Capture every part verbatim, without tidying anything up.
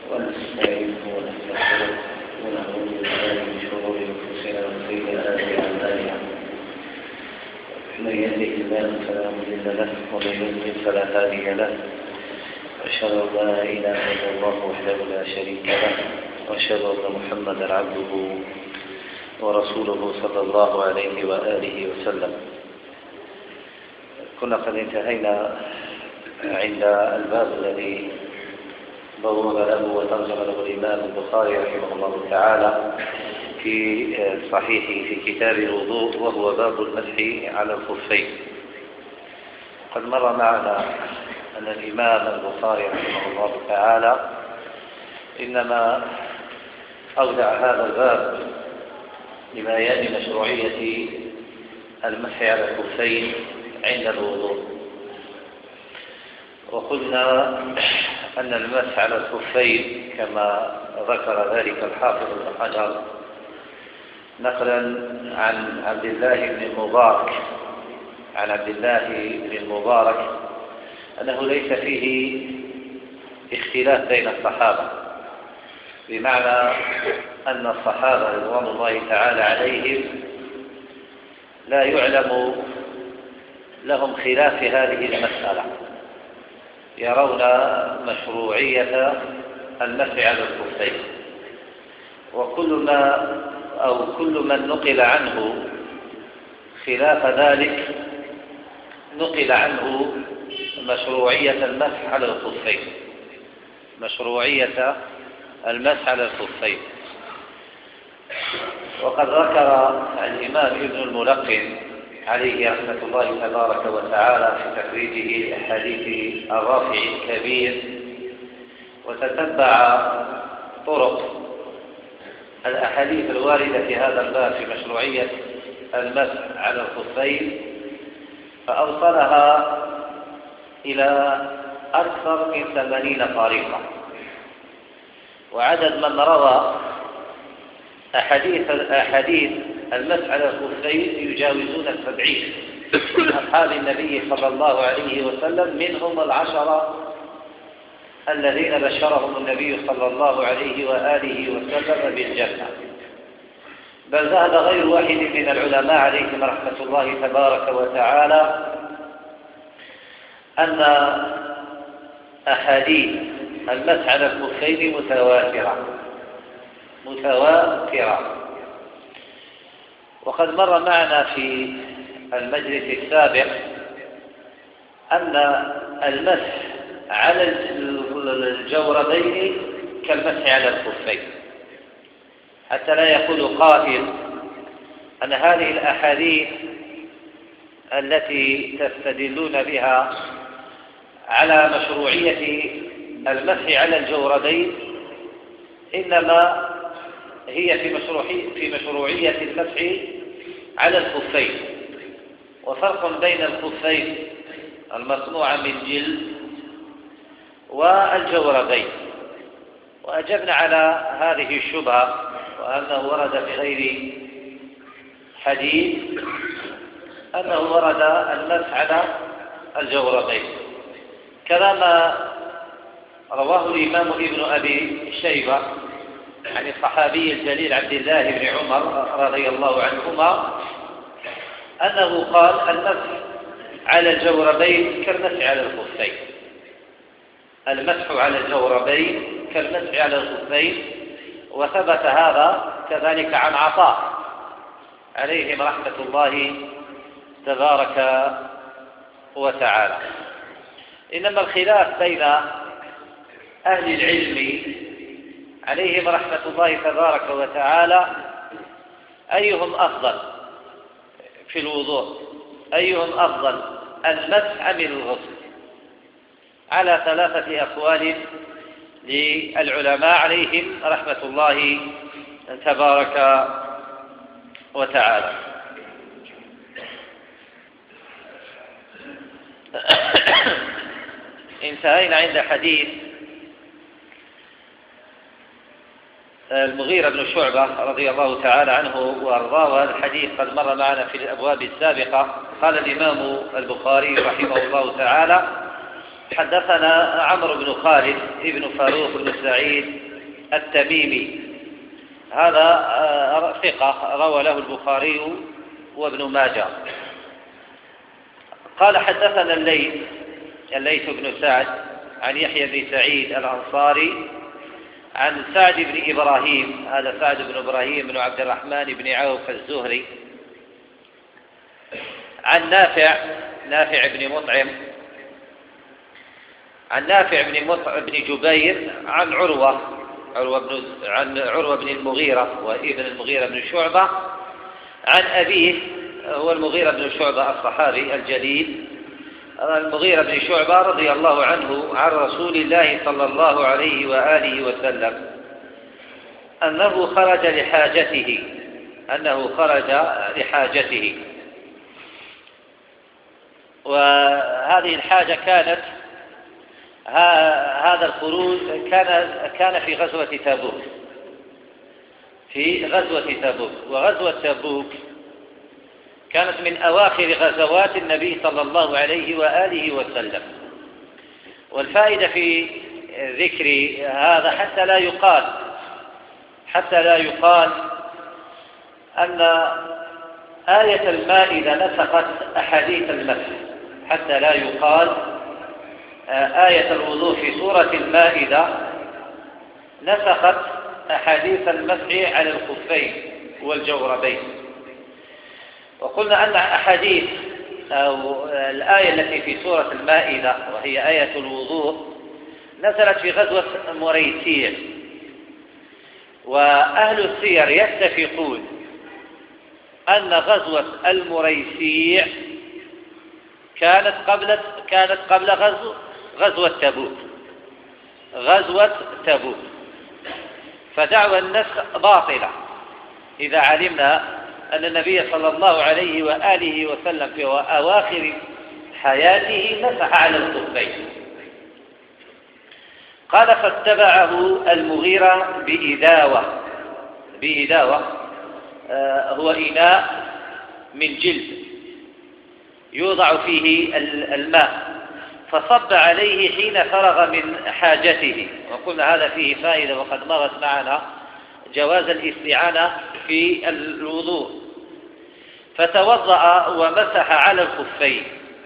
ونستعينه ونستغفره ونعوذ بالله من شرور انفسنا وسيئات اعمالنا. من يهده الله فلا مضل له ومن يضلل فلا هادي له. أشهد أن لا إله إلا الله وحده لا شريك له وأشهد أن محمدا عبده ورسوله صلى الله عليه وآله وسلم. كنا قد انتهينا عند الباب الذي بوب له وترجم له الإمام البخاري رحمه الله تعالى في صحيحه في كتاب الوضوء، وهو باب المسح على الخفين. قد مر معنا أن الإمام البخاري رحمه الله تعالى إنما أودع هذا الباب لبيان مشروعية المسح على الخفين عند الوضوء. وقلنا أن المسح على الخفين كما ذكر ذلك الحافظ ابن حجر نقلا عن عبد الله بن المبارك عن عبد الله بن المبارك أنه ليس فيه اختلاف بين الصحابة، بمعنى أن الصحابة رضوان الله تعالى عليهم لا يعلم لهم خلاف هذه المسألة، يرون مشروعية المسح على الخفين. وكل ما أو كل من نقل عنه خلاف ذلك نقل عنه مشروعية المسح على الخفين مشروعية المسح على الخفين. وقد ذكر الإمام ابن الملقن عليه رحمة الله تبارك وتعالى في تخريجه لأحاديث الرافع الكبير، وتتبع طرق الأحاديث الواردة في هذا الباب في مشروعية المسح على الخفين، فأوصلها إلى أكثر من ثمانين طريقة. وعدد من روى أحاديث أحاديث المسح على الخفين يجاوزون السبعين من أصحاب النبي صلى الله عليه وسلم، منهم العشرة الذين بشرهم النبي صلى الله عليه وآله وسلم بالجنة. بل ذهب غير واحد من العلماء عليهم رحمة الله تبارك وتعالى أن أحاديث المسح على الخفين متواترة متواترة وقد مر معنا في المجلس السابق أن المسح على الجوربين كالمسح على الخفين، حتى لا يقول قائل أن هذه الأحاديث التي تستدلون بها على مشروعية المسح على الجوربين إنما هي في مشروعية في مشروعية المسح على الخفين. وفرق بين الخفين المصنوع من جلد والجوربين. وأجبنا على هذه الشبهة وأنه ورد في غير حديث أنه ورد المسح على الجوربين، كما رواه الإمام ابن أبي شيبة عن الصحابي الجليل عبد الله بن عمر رضي الله عنهما أنه قال المسح على الجوربين كالمسح على الخفين المسح على الجوربين كالمسح على الخفين. وثبت هذا كذلك عن عطاء عليهم رحمة الله تبارك وتعالى. إنما الخلاف بين أهل العلم عليهم رحمة الله تبارك وتعالى أيهم أفضل في الوضوء، أيهم أفضل المسح أم الغسل، على ثلاثة أقوال للعلماء عليهم رحمة الله تبارك وتعالى. انتهينا عند حديث المغيرة بن شعبة رضي الله تعالى عنه وأرضاه، وهذا الحديث قد مر معنا في الأبواب السابقة. قال الإمام البخاري رحمه الله تعالى: حدثنا عمرو بن خالد ابن فاروق بن سعيد التميمي، هذا ثقة روى له البخاري وابن ماجه. قال حدثنا الليث الليث بن سعد عن يحيى بن سعيد الأنصاري عن سعد بن إبراهيم، هذا سعد بن إبراهيم بن عبد الرحمن بن عوف الزهري، عن نافع نافع بن مطعم عن نافع بن مطعم بن جبير عن عروة عروة بن عن عروة بن المغيرة وابن المغيرة بن شعبة عن أبيه هو المغيرة بن شعبة الصحابي الجليل المغيرة بن شعبة رضي الله عنه عن رسول الله صلى الله عليه وآله وسلم أنه خرج لحاجته أنه خرج لحاجته وهذه الحاجة كانت هذا الخروج كان كان في غزوة تبوك في غزوة تبوك وغزوة تبوك كانت من أواخر غزوات النبي صلى الله عليه وآله وسلم. والفائدة في ذكر هذا حتى لا يقال حتى لا يقال أن آية المائدة نسخت أحاديث المسح، حتى لا يقال آية الوضوء في سورة المائدة نسخت أحاديث المسح على الخفين والجوربين. وقلنا أن أحاديث أو الآية التي في سورة المائدة وهي آية الوضوء نزلت في غزوة مريسيع، وأهل السير يتفقون أن غزوة المريسيع كانت قبل كانت قبل غزو غزوة تبوك غزوة تبوك فدعوى النسخ باطلة إذا علمنا أن النبي صلى الله عليه وآله وسلم في أواخر حياته مسح على الخفين. قال فاتبعه المغيرة بإداوة بإداوة آه هو إناء من جلد يوضع فيه الماء، فصب عليه حين فرغ من حاجته. وقلنا هذا فيه فائدة وقد مرت معنا جواز الاستعانة في الوضوء. فتوضأ ومسح على الخفين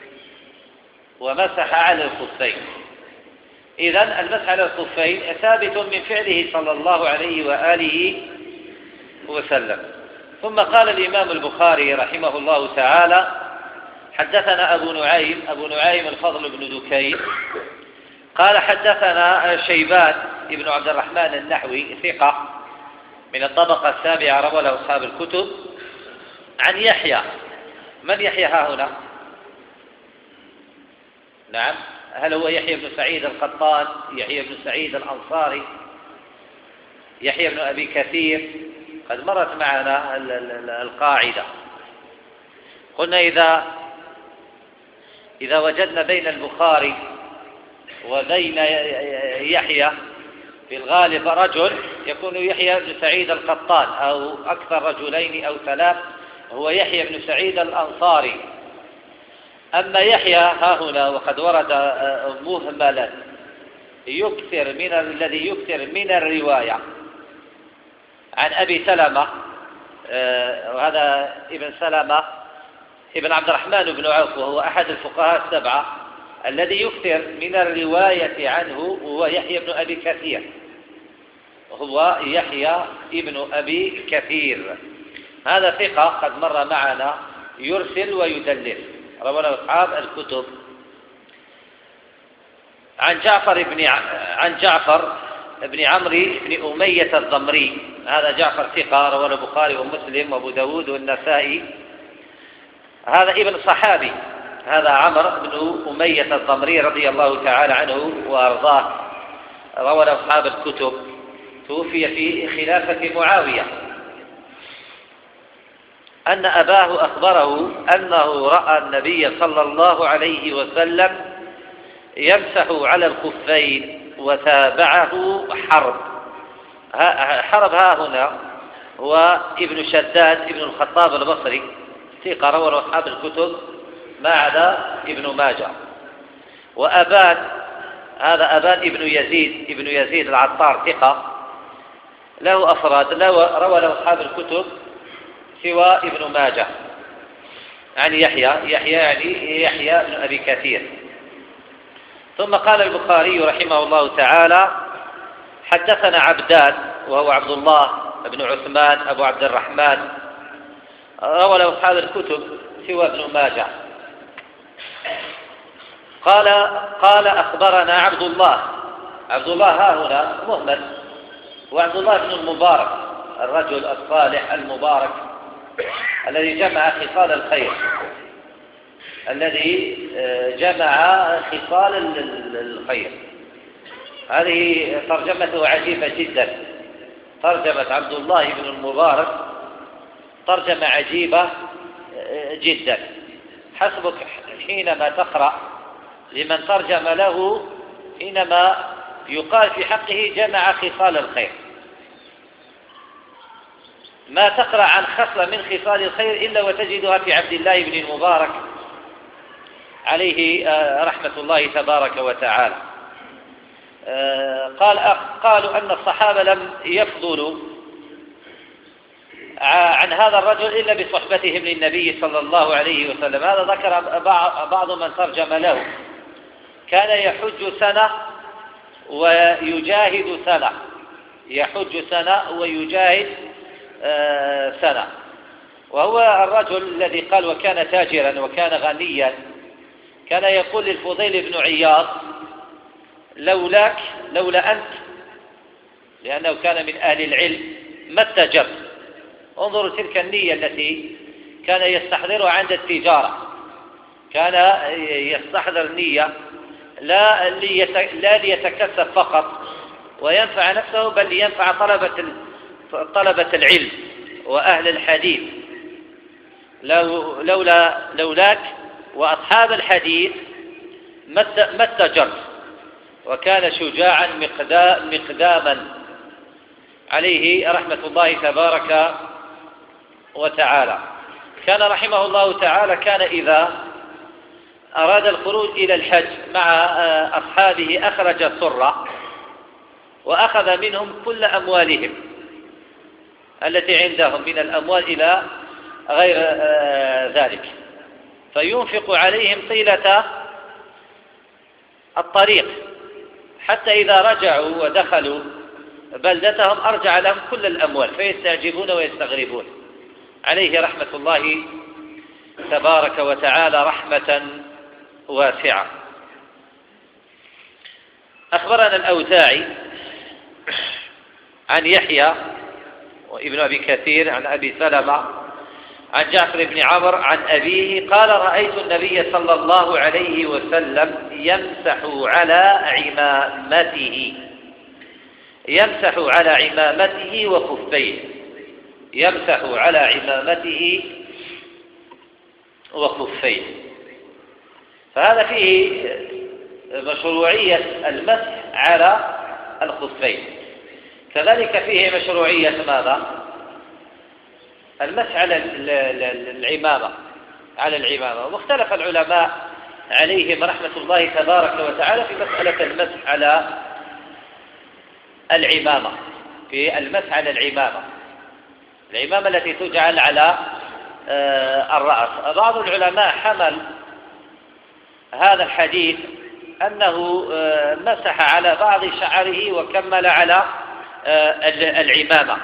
ومسح على الخفين إذن المسح على الخفين ثابت من فعله صلى الله عليه وآله وسلم. ثم قال الإمام البخاري رحمه الله تعالى حدثنا أبو نعيم أبو نعيم الفضل بن دكين قال حدثنا شيبان ابن عبد الرحمن النحوي ثقة من الطبقة السابعة روى له أصحاب الكتب عن يحيى. من يحيى ها هنا؟ نعم، هل هو يحيى بن سعيد القطان، يحيى بن سعيد الأنصاري، يحيى بن أبي كثير؟ قد مرت معنا القاعدة، قلنا إذا إذا وجدنا بين البخاري وبين يحيى في الغالب رجل يكون يحيى بن سعيد القطان أو أكثر رجلين أو ثلاث هو يحيى بن سعيد الأنصاري. أما يحيى ها هنا وقد ورد مهملا يكثر من الذي يكثر من الرواية عن أبي سلمة، وهذا ابن سلمة ابن عبد الرحمن بن عوف وهو أحد الفقهاء السبعة. الذي يكثر من الرواية عنه هو يحيى بن أبي كثير هو يحيى ابن أبي كثير هذا ثقة قد مر معنا يرسل ويدلس رواه أصحاب الكتب. عن جعفر بن عن جعفر بن عمرو بن أمية الضمري، هذا جعفر ثقة رواه البخاري ومسلم وأبو داود والنسائي. هذا ابن صحابي، هذا عمرو بن أمية الضمري رضي الله تعالى عنه وأرضاه روى أصحاب الكتب، توفي في خلافة معاوية. أن أباه أخبره أنه رأى النبي صلى الله عليه وسلم يمسح على الخفين وتابعه حرب. حرب ها هنا هو ابن شداد ابن الخطاب البصري ثقة روى أصحاب الكتب ما عدا ابن ماجه. وأبان هذا أبان ابن يزيد ابن يزيد العطار ثقة، له أفراد، له روى له أصحاب الكتب سوى ابن ماجه عن يحيى يحيى يعني يحيى بن أبي كثير. ثم قال البخاري رحمه الله تعالى: حدثنا عبدان وهو عبد الله بن عثمان أبو عبد الرحمن، روى له أصحاب الكتب سوى ابن ماجه. قال قال أخبرنا عبد الله، عبد الله ها هنا مهمل، وعبد الله بن المبارك الرجل الصالح المبارك الذي جمع خصال الخير، الذي جمع خصال الخير. هذه ترجمته عجيبة جدا، ترجمة عبد الله بن المبارك ترجمة عجيبة جدا. حسبك حينما تقرأ لمن ترجم له حينما يقال في حقه جمع خصال الخير، ما تقرأ عن خصلة من خصال الخير إلا وتجدها في عبد الله بن المبارك عليه رحمة الله تبارك وتعالى. قال قالوا أن الصحابة لم يفضلوا عن هذا الرجل إلا بصحبتهم للنبي صلى الله عليه وسلم. هذا ذكر بعض من ترجم له: كان يحج سنة ويجاهد سنة، يحج سنة ويجاهد سنة. وهو الرجل الذي قال: وكان تاجرا وكان غنيا، كان يقول للفضيل بن عياض: لولاك لولا أنت، لأنه كان من أهل العلم، ما اتجرت. انظروا تلك النية التي كان يستحضرها عند التجارة، كان يستحضر نية لا لا ليتكسب فقط وينفع نفسه، بل لينفع طلبة طلبة العلم وأهل الحديث. لو لولا لولاك وأصحاب الحديث ما اتجرت. وكان شجاعا مقداما عليه رحمة الله تبارك وتعالى. كان رحمه الله تعالى كان إذا أراد الخروج إلى الحج مع أصحابه أخرج السرة وأخذ منهم كل أموالهم التي عندهم من الأموال إلى غير ذلك، فينفق عليهم طيلة الطريق، حتى إذا رجعوا ودخلوا بلدتهم أرجع لهم كل الأموال، فيستعجبون ويستغربون عليه رحمة الله تبارك وتعالى رحمة واسعة. أخبرنا الأوزاعي عن يحيى وابن أبي كثير عن أبي سلمة عن جعفر بن عمرو عن أبيه قال: رأيت النبي صلى الله عليه وسلم يمسح على عمامته يمسح على عمامته وخفيه يمسح على عمامته وخفيه. فهذا فيه مشروعية المسح على الخفين. كذلك فيه مشروعية ماذا؟ المسح على العمامة على العمامة واختلف العلماء عليهم رحمة الله تبارك وتعالى في مسألة المسح على العمامة في المسح على العمامة العمامة التي تجعل على الرأس. بعض العلماء حمل هذا الحديث أنه مسح على بعض شعره وكمل على العمامة،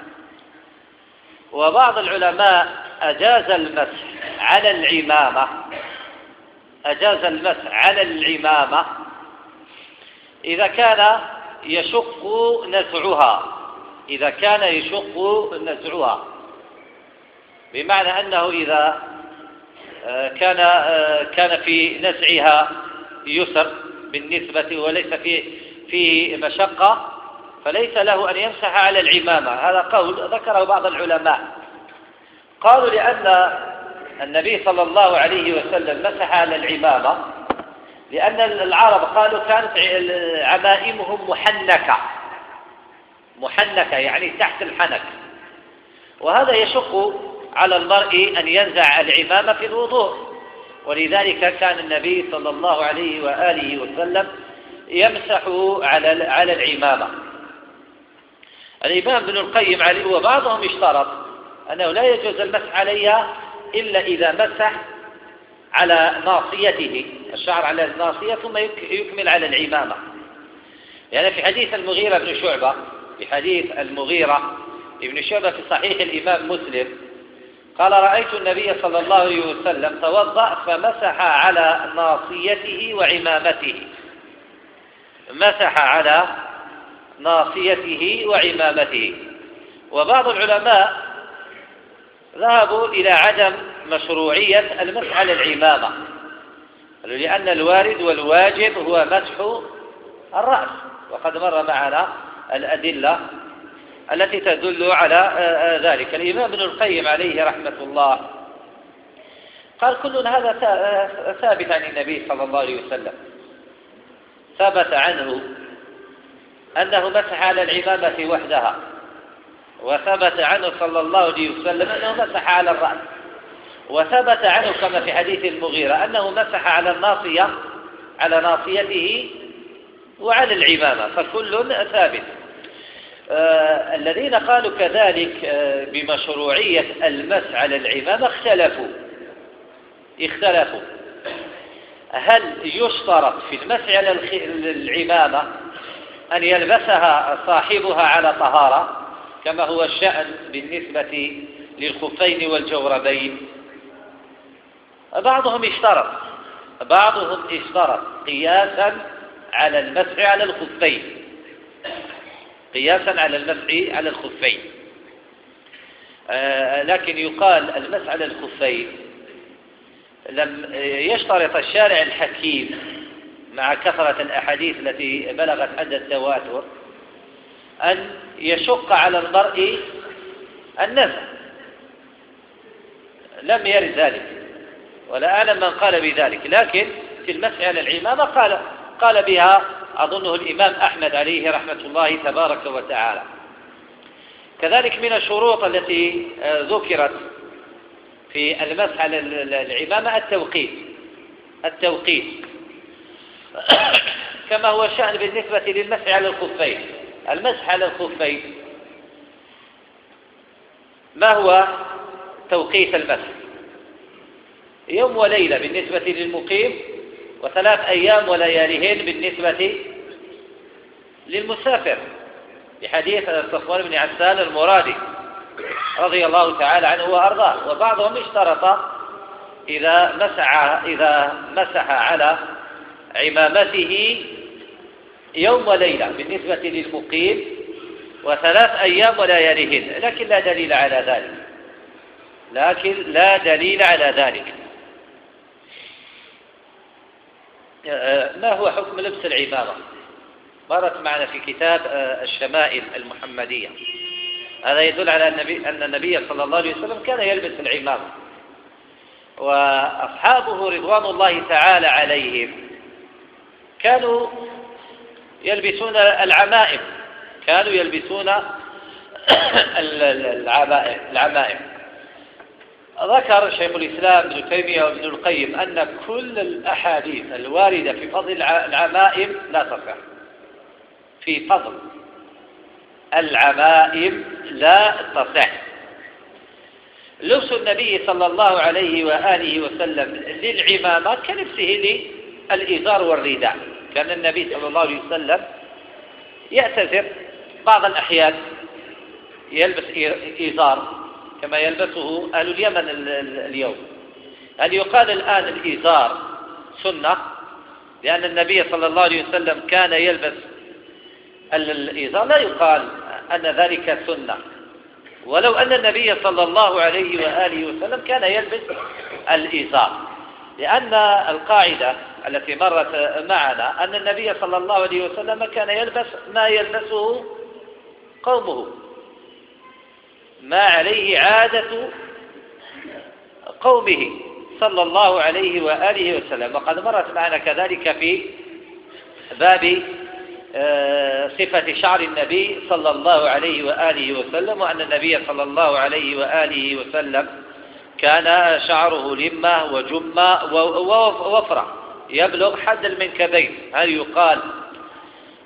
وبعض العلماء أجاز المسح على العمامة أجاز المسح على العمامة إذا كان يشق نزعها إذا كان يشق نزعها بمعنى أنه إذا كان كان في نزعها يسر بالنسبة وليس في في مشقة فليس له أن يمسح على العمامة. هذا قول ذكره بعض العلماء، قالوا لأن النبي صلى الله عليه وسلم مسح على العمامة لأن العرب قالوا كانت عمائمهم محنكة محنكة يعني تحت الحنك، وهذا يشق على المرء أن ينزع العمامة في الوضوء، ولذلك كان النبي صلى الله عليه وآله وسلم يمسح على على العمامة. الإمام ابن القيم عليه وبعضهم اشترط أنه لا يجوز المسح عليها إلا إذا مسح على ناصيته، الشعر على الناصية، ثم يكمل على العمامة. يعني في حديث المغيرة بن شعبة في حديث المغيرة ابن شعبة في صحيح الإمام مسلم قال: رأيت النبي صلى الله عليه وسلم توضأ فمسح على ناصيته وعمامته، مسح على ناصيته وعمامته. وبعض العلماء ذهبوا إلى عدم مشروعية المسح على العمامة، لأن الوارد والواجب هو مسح الرأس، وقد مر معنا الأدلة التي تدل على ذلك. الإمام ابن القيم عليه رحمة الله قال: كل هذا ثابت عن النبي صلى الله عليه وسلم، ثبت عنه أنه مسح على العمامة وحدها، وثبت عنه صلى الله عليه وسلم أنه مسح على الرأس، وثبت عنه كما في حديث المغيرة أنه مسح على الناصية على ناصيته وعلى العمامة، فكل ثابت. آه الذين قالوا كذلك آه بمشروعية المسح على العمامة اختلفوا اختلفوا هل يشترط في المسح على العمامة أن يلبسها صاحبها على طهارة كما هو الشأن بالنسبة للخفين والجوربين؟ بعضهم اشترط بعضهم اشترط قياسا على المسح على الخفين قياسا على المسح على الخفين آه لكن يقال المسح على الخفين لم يشترط الشارع الحكيم مع كثرة الأحاديث التي بلغت حد التواتر أن يشق على المرء النزع، لم يرد ذلك ولا أعلم من قال بذلك، لكن في المسح على العمامة قال قال بها أظنه الإمام أحمد عليه رحمة الله تبارك وتعالى. كذلك من الشروط التي ذكرت في المسح على العمامة التوقيت التوقيت كما هو الشأن بالنسبة للمسح على الخفين. المسح على الخفين ما هو توقيت المسح؟ يوم وليلة بالنسبة للمقيم، وثلاث أيام ولياليهن بالنسبة للمسافر، بحديث صفوان بن عسال المرادي رضي الله تعالى عنه وأرضاه. وبعضهم اشترط إذا مسح إذا مسح على عمامته يوم وليلة بالنسبة للمقيم، وثلاث أيام ولياليهن، لكن لا دليل على ذلك لكن لا دليل على ذلك. ما هو حكم لبس العمامة؟ مرت معنا في كتاب الشمائل المحمدية. هذا يدل على النبي أن النبي صلى الله عليه وسلم كان يلبس العمامة، وأصحابه رضوان الله تعالى عليهم كانوا يلبسون العمائم كانوا يلبسون العمائم العمائم ذكر شيخ الإسلام ابن تيمية وابن القيم أن كل الأحاديث الواردة في فضل العمائم لا تصح في فضل العمائم لا تصح. لبس النبي صلى الله عليه وآله وسلم للعمامة كلبسه للإزار والرداء. كان النبي صلى الله عليه وسلم يعتذر بعض الأحيان يلبس إزار كما يلبسه أهل اليمن اليوم. هل يقال الآن الإزار سنة لأن النبي صلى الله عليه وسلم كان يلبس الإزار؟ لا يقال أن ذلك سنة، ولو أن النبي صلى الله عليه وآله وسلم كان يلبس الإزار، لأن القاعدة التي مرت معنا أن النبي صلى الله عليه وسلم كان يلبس ما يلبسه قومه، ما عليه عادة قومه صلى الله عليه وآله وسلم. وقد مرت معنا كذلك في باب صفة شعر النبي صلى الله عليه وآله وسلم، وأن النبي صلى الله عليه وآله وسلم كان شعره لمة وجمة ووفرة يبلغ حد المنكبين. هل يقال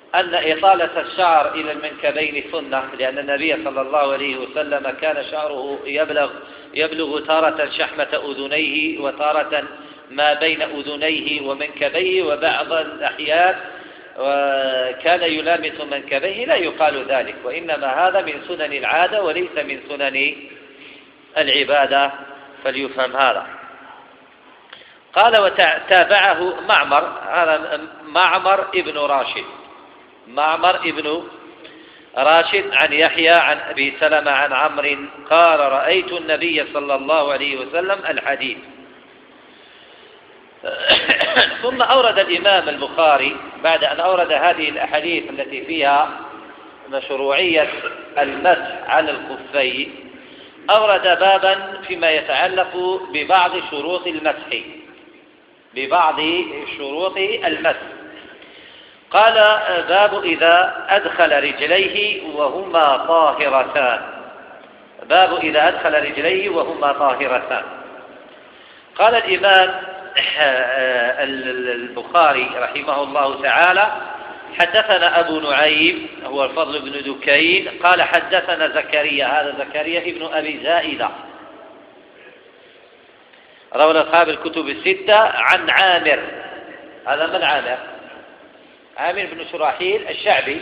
أن إطالة الشعر إلى المنكبين سنة، لأن النبي صلى الله عليه وسلم كان شعره يبلغ يبلغ تارة شحمة أذنيه وتارة ما بين أذنيه ومنكبيه، وبعض الأحيان وكان يلامس منكبيه. لا يقال ذلك، وإنما هذا من سنن العادة وليس من سنن العبادة، فليفهم هذا. قال وتابعه معمر، هذا معمر ابن راشد، معمر ابن راشد عن يحيى عن أبي سلمة عن عمرو قال رأيت النبي صلى الله عليه وسلم الحديث. ثم أورد الإمام البخاري بعد أن أورد هذه الأحاديث التي فيها مشروعية المسح على الخفين، أورد بابا فيما يتعلق ببعض شروط المسح، ببعض شروط المسح. قال باب إذا أدخل رجليه وهما طاهرتان، باب إذا أدخل رجليه وهما طاهرتان. قال الإمام البخاري رحمه الله تعالى حدثنا أبو نعيم هو الفضل بن دكين قال حدثنا زكريا، هذا زكريا ابن أبي زائدة روى أصحاب الكتب الستة عن عامر، هذا من عامر؟ عامر بن شراحيل الشعبي،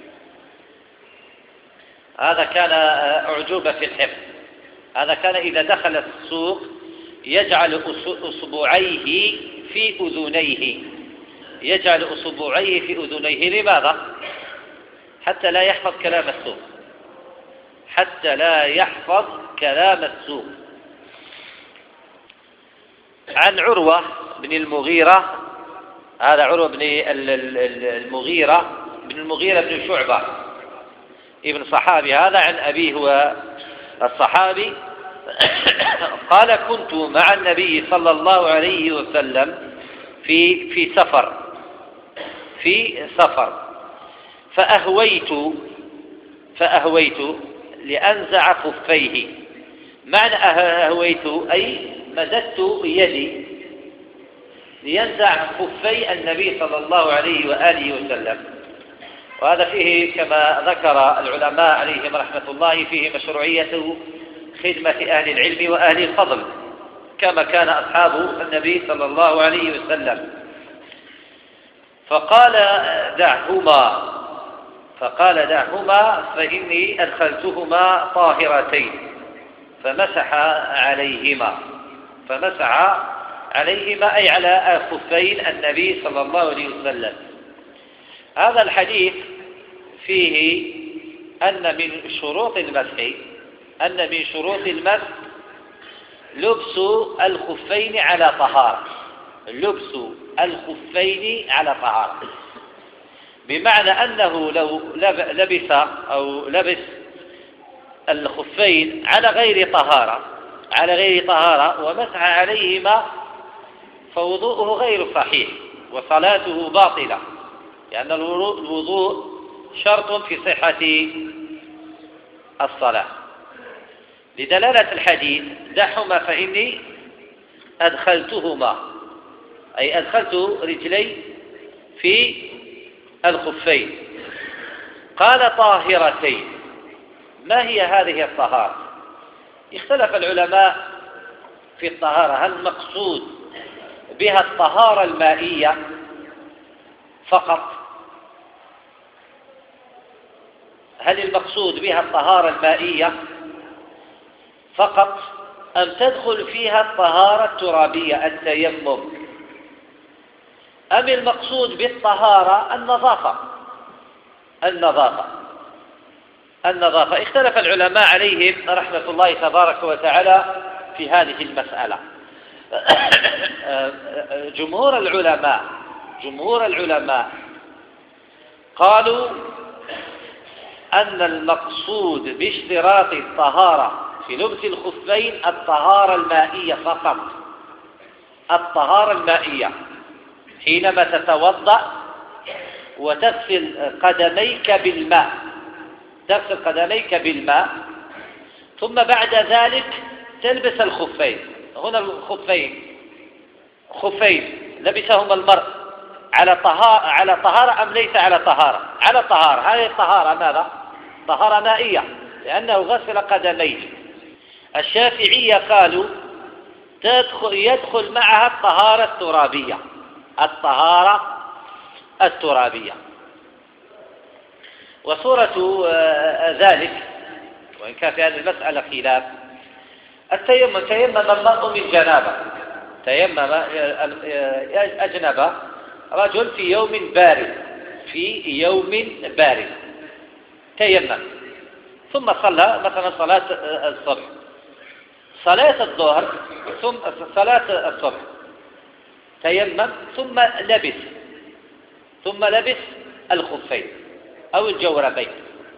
هذا كان أعجوبة في الحفظ، هذا كان إذا دخل السوق يجعل أصبعيه في أذنيه، يجعل أصبعيه في أذنيه. لماذا؟ حتى لا يحفظ كلام السوق، حتى لا يحفظ كلام السوق. عن عروة بن المغيرة، هذا عروة بن المغيرة بن المغيرة بن شعبة ابن صحابي، هذا عن أبيه هو الصحابي قال كنت مع النبي صلى الله عليه وسلم في في سفر في سفر فأهويت فأهويت لأنزع خفيه. معنى أهويت أي مددت يدي لينزع خفي النبي صلى الله عليه وآله وسلم. وهذا فيه كما ذكر العلماء عليهم رحمة الله فيه مشروعية خدمة أهل العلم وأهل الفضل كما كان أصحاب النبي صلى الله عليه وسلم. فقال دعهما فقال دعهما فإني أدخلتهما طاهرتين، فمسح عليهما فمسح عليهما أي على خفين النبي صلى الله عليه وسلم. هذا الحديث فيه أن من شروط المسح أن من شروط المسح لبس الخفين على طهارة، لبس الخفين على طهارة، بمعنى أنه لو لبس أو لبس الخفين على غير طهارة على غير طهارة ومسح عليهما فوضوءه غير صحيح وصلاته باطلة، لأن الوضوء شرط في صحة الصلاة. لدلالة الحديث دعهما فإني أدخلتهما أي أدخلت رجلي في الخفين. قال طاهرتين، ما هي هذه الطهارة؟ اختلف العلماء في الطهارة، هل المقصود بها الطهارة المائية فقط؟ هل المقصود بها الطهارة المائية فقط أم تدخل فيها الطهارة الترابية التيمم؟ أم المقصود بالطهارة النظافة النظافة النظافة اختلف العلماء عليهم رحمة الله تبارك وتعالى في هذه المسألة. جمهور العلماء جمهور العلماء قالوا أن المقصود باشتراط الطهارة في لبس الخفين الطهارة المائية فقط، الطهارة المائية، حينما تتوضأ وتغسل قدميك بالماء تغسل قدميك بالماء ثم بعد ذلك تلبس الخفين. هنا الخفين خفين لبسهما المرء على طهارة على طهارة أم ليس على طهارة؟ على طهارة. هذه الطهارة ماذا؟ طهارة مائية، لأنه غسل قدميه. الشافعية قالوا تدخل يدخل معها الطهارة الترابية، الطهارة الترابية. وصورة ذلك، وإن كان في هذه المسألة خلاف، التيمم. تيمم المرء من جنابه، تيمم أجنب رجل في يوم بارد، في يوم بارد تيمم، ثم صلى مثلا صلاة الصبح، صلاة الظهر، ثم صلاة الصبح تيمم، ثم لبس ثم لبس الخفين أو الجوربين،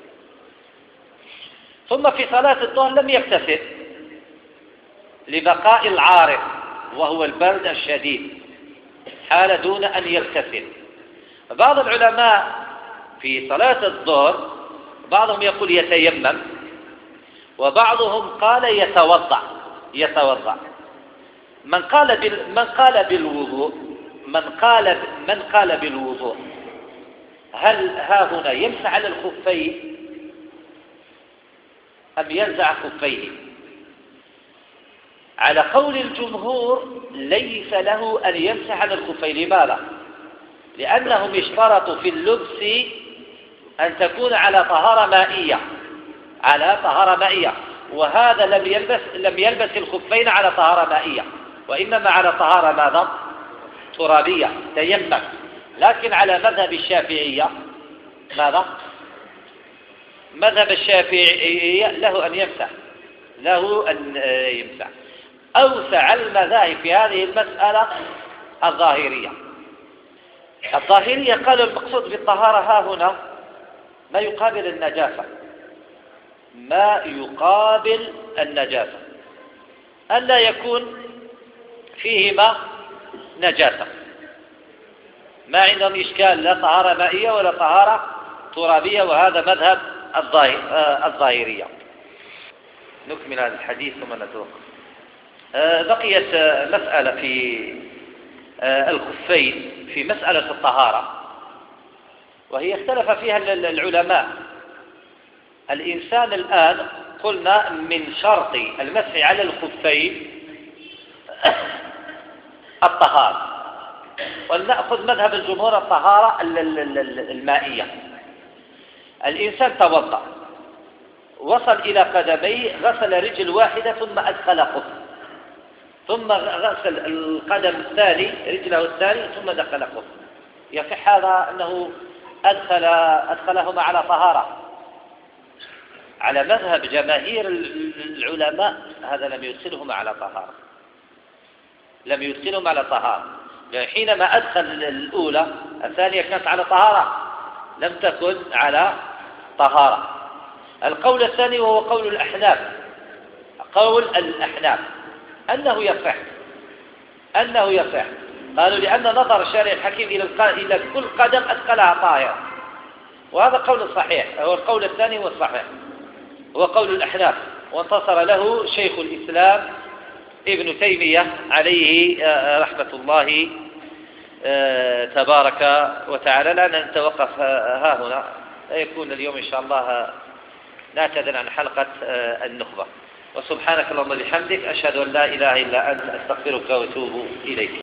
ثم في صلاة الظهر لم يغتسل لبقاء العارض وهو البرد الشديد، حال دون أن يغتسل. بعض العلماء في صلاة الظهر بعضهم يقول يتيمم، وبعضهم قال يتوضأ يتوضأ من قال بال من قال بالوضوء من قال من قال بالوضوء هل ها هنا يمسح على الخفين أم ينزع خفيه؟ على قول الجمهور ليس له أن يمسح على الخفين. لماذا؟ لأنهم اشترطوا في اللبس أن تكون على طهارة مائية، على طهارة مائية، وهذا لم يلبس لم يلبس الخفين على طهارة مائية، وإنما على طهارة ماذا؟ ترابية، تيمم. لكن على مذهب الشافعية ماذا؟ مذهب الشافعية له أن يمسح، له أن يمسح. أوسع المذاهب في هذه المسألة الظاهرية. الظاهرية قالوا المقصود بالطهارة ها هنا ما يقابل النجاسة، ما يقابل النجاسة، ألا يكون فيهما نجاسة. ما عندهم إشكال لا طهارة مائية ولا طهارة ترابية، وهذا مذهب الظاهرية. نكمل هذا الحديث ثم نتوقف. بقيت مسألة في الخفين في مسألة الطهارة، وهي اختلف فيها العلماء. الإنسان الآن قلنا من شرط المسح على الخفين الطهارة، ولنأخذ مذهب الجمهور الطهارة المائية. الإنسان توضأ، وصل إلى قدميه، غسل رجل واحدة ثم أدخل خف، ثم غسل القدم الثاني رجله الثاني ثم دخل خف، يصح هذا أنه أدخل أدخلهما على طهارة. على مذهب جماهير العلماء هذا لم يدخلهما على طهارة، لم يدخلهما على طهارة، يعني حينما أدخل الأولى الثانية كانت على طهارة، لم تكن على طهارة. القول الثاني وهو قول الأحناف، قول الأحناف أنه يصح، أنه يصح. قالوا لأن نظر الشارع الحكيم إلى إلى كل قدم أدخلها طاهرة، وهذا قول الصحيح، هو القول الثاني والصحيح، هو قول الأحناف، وانتصر له شيخ الإسلام ابن تيمية عليه رحمة الله تبارك وتعالى. لا نتوقف ها هنا، يكون اليوم إن شاء الله نعتذر عن حلقة النخبة. وسبحانك اللهم وبحمدك، أشهد أن لا إله إلا أنت، أستغفرك وأتوب إليك.